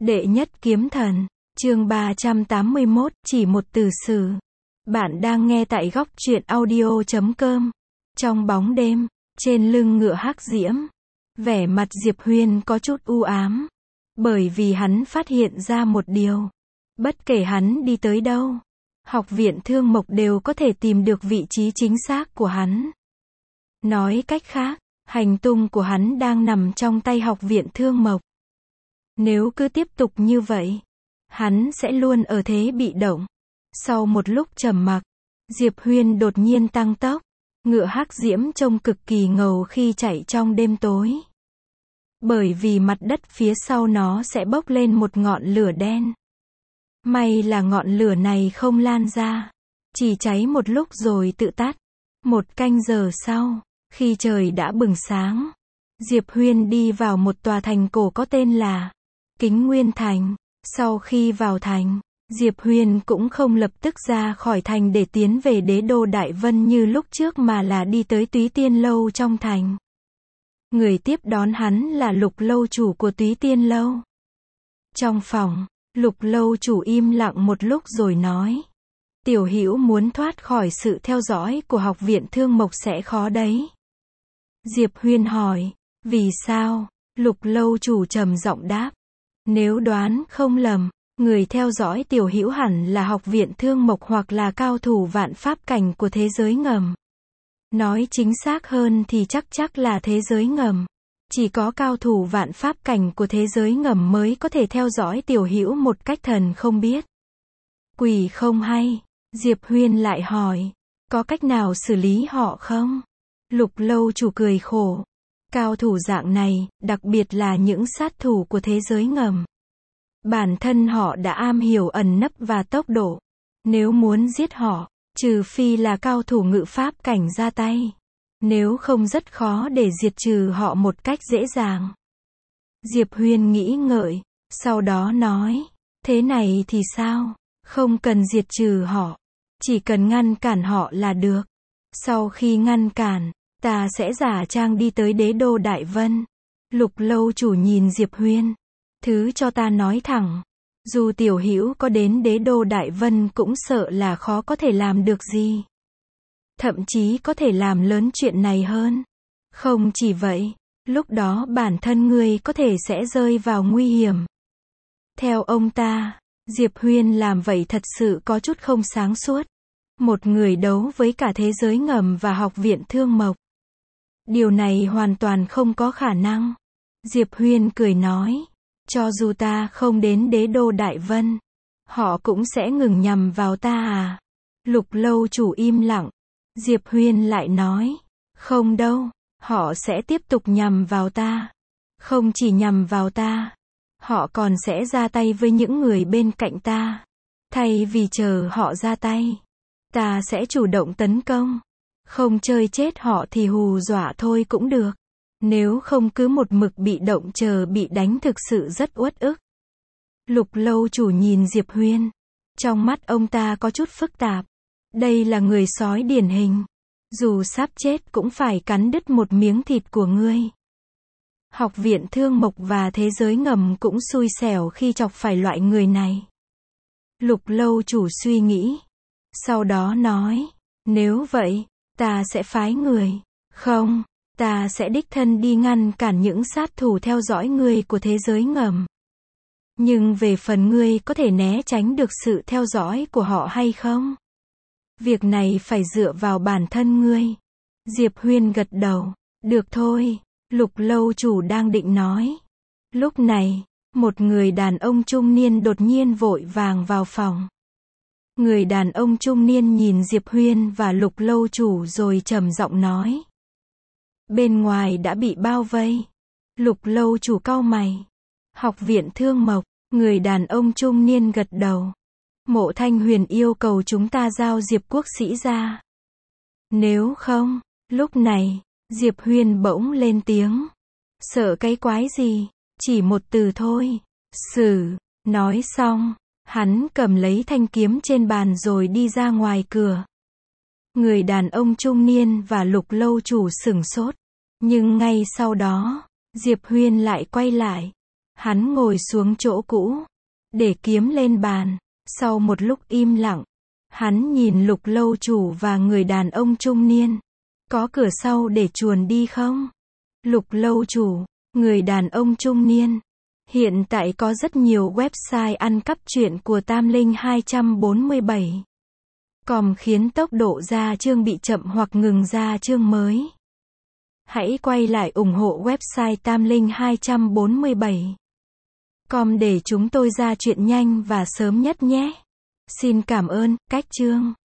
Đệ nhất kiếm thần, chương 381, chỉ một từ sử. Bạn đang nghe tại góc truyện audio.com. Trong bóng đêm, trên lưng ngựa hắc diễm, vẻ mặt Diệp Huyên có chút u ám. Bởi vì hắn phát hiện ra một điều. Bất kể hắn đi tới đâu, học viện Thương Mộc đều có thể tìm được vị trí chính xác của hắn. Nói cách khác, hành tung của hắn đang nằm trong tay học viện Thương Mộc. Nếu cứ tiếp tục như vậy, hắn sẽ luôn ở thế bị động. Sau một lúc trầm mặc, Diệp Huyên đột nhiên tăng tốc. Ngựa hắc diễm trông cực kỳ ngầu khi chạy trong đêm tối. Bởi vì mặt đất phía sau nó sẽ bốc lên một ngọn lửa đen. May là ngọn lửa này không lan ra, chỉ cháy một lúc rồi tự tắt. Một canh giờ sau, khi trời đã bừng sáng, Diệp Huyên đi vào một tòa thành cổ có tên là Kính Nguyên Thành. Sau khi vào thành, Diệp Huyên cũng không lập tức ra khỏi thành để tiến về đế đô Đại Vân như lúc trước mà là đi tới Túy Tiên Lâu trong thành. Người tiếp đón hắn là Lục lâu chủ của Túy Tiên Lâu. Trong phòng, Lục lâu chủ im lặng một lúc rồi nói: Tiểu Hữu muốn thoát khỏi sự theo dõi của học viện Thương Mộc sẽ khó đấy. Diệp Huyên hỏi: Vì sao? Lục lâu chủ trầm giọng đáp: Nếu đoán không lầm, người theo dõi Tiểu Hữu hẳn là học viện Thương Mộc hoặc là cao thủ vạn pháp cảnh của thế giới ngầm. Nói chính xác hơn thì chắc là thế giới ngầm. Chỉ có cao thủ vạn pháp cảnh của thế giới ngầm mới có thể theo dõi Tiểu Hữu một cách thần không biết quỷ không hay. Diệp Huyên lại hỏi: Có cách nào xử lý họ không? Lục lâu chủ cười khổ: Cao thủ dạng này, đặc biệt là những sát thủ của thế giới ngầm, bản thân họ đã am hiểu ẩn nấp và tốc độ. Nếu muốn giết họ, trừ phi là cao thủ ngự pháp cảnh ra tay. Nếu không rất khó để diệt trừ họ một cách dễ dàng. Diệp Huyên nghĩ ngợi, sau đó nói: Thế này thì sao? Không cần diệt trừ họ, chỉ cần ngăn cản họ là được. Sau khi ngăn cản, ta sẽ giả trang đi tới đế đô Đại Vân. Lục lâu chủ nhìn Diệp Huyên: Thứ cho ta nói thẳng, dù Tiểu Hữu có đến đế đô Đại Vân cũng sợ là khó có thể làm được gì. Thậm chí có thể làm lớn chuyện này hơn. Không chỉ vậy, lúc đó bản thân ngươi có thể sẽ rơi vào nguy hiểm. Theo ông ta, Diệp Huyên làm vậy thật sự có chút không sáng suốt. Một người đấu với cả thế giới ngầm và học viện Thương Mộc. Điều này hoàn toàn không có khả năng. Diệp Huyên cười nói: Cho dù ta không đến đế đô Đại Vân, họ cũng sẽ ngừng nhằm vào ta à? Lục lâu chủ im lặng. Diệp Huyên lại nói: Không đâu, họ sẽ tiếp tục nhằm vào ta. Không chỉ nhằm vào ta, họ còn sẽ ra tay với những người bên cạnh ta. Thay vì chờ họ ra tay, ta sẽ chủ động tấn công. Không chơi chết họ thì hù dọa thôi cũng được. Nếu không cứ một mực bị động chờ bị đánh thực sự rất uất ức. Lục lâu chủ nhìn Diệp Huyên. Trong mắt ông ta có chút phức tạp. Đây là người sói điển hình. Dù sắp chết cũng phải cắn đứt một miếng thịt của ngươi. Học viện Thương Mộc và thế giới ngầm cũng xui xẻo khi chọc phải loại người này. Lục lâu chủ suy nghĩ. Sau đó nói: Nếu vậy, ta sẽ phái người. Không, ta sẽ đích thân đi ngăn cản những sát thủ theo dõi ngươi của thế giới ngầm. Nhưng về phần ngươi có thể né tránh được sự theo dõi của họ hay không? Việc này phải dựa vào bản thân ngươi. Diệp Huyên gật đầu. Được thôi. Lục lâu chủ đang định nói. Lúc này, một người đàn ông trung niên đột nhiên vội vàng vào phòng. Người đàn ông trung niên nhìn Diệp Huyên và Lục lâu chủ rồi trầm giọng nói: Bên ngoài đã bị bao vây. Lục lâu chủ cau mày. Học viện Thương Mộc. Người đàn ông trung niên gật đầu. Mộ Thanh Huyền yêu cầu chúng ta giao Diệp quốc sĩ ra. Nếu không, lúc này, Diệp Huyên bỗng lên tiếng. Sợ cái quái gì? Chỉ một từ thôi. Xử. Nói xong, hắn cầm lấy thanh kiếm trên bàn rồi đi ra ngoài cửa. Người đàn ông trung niên và Lục lâu chủ sửng sốt. Nhưng ngay sau đó, Diệp Huyên lại quay lại. Hắn ngồi xuống chỗ cũ, để kiếm lên bàn. Sau một lúc im lặng, hắn nhìn Lục lâu chủ và người đàn ông trung niên. Có cửa sau để chuồn đi không? Lục lâu chủ, người đàn ông trung niên. Hiện tại có rất nhiều website ăn cắp truyện của Tam Linh 247. Khiến tốc độ ra chương bị chậm hoặc ngừng ra chương mới. Hãy quay lại ủng hộ website Tam Linh 247. Để chúng tôi ra chuyện nhanh và sớm nhất nhé. Xin cảm ơn, cách chương.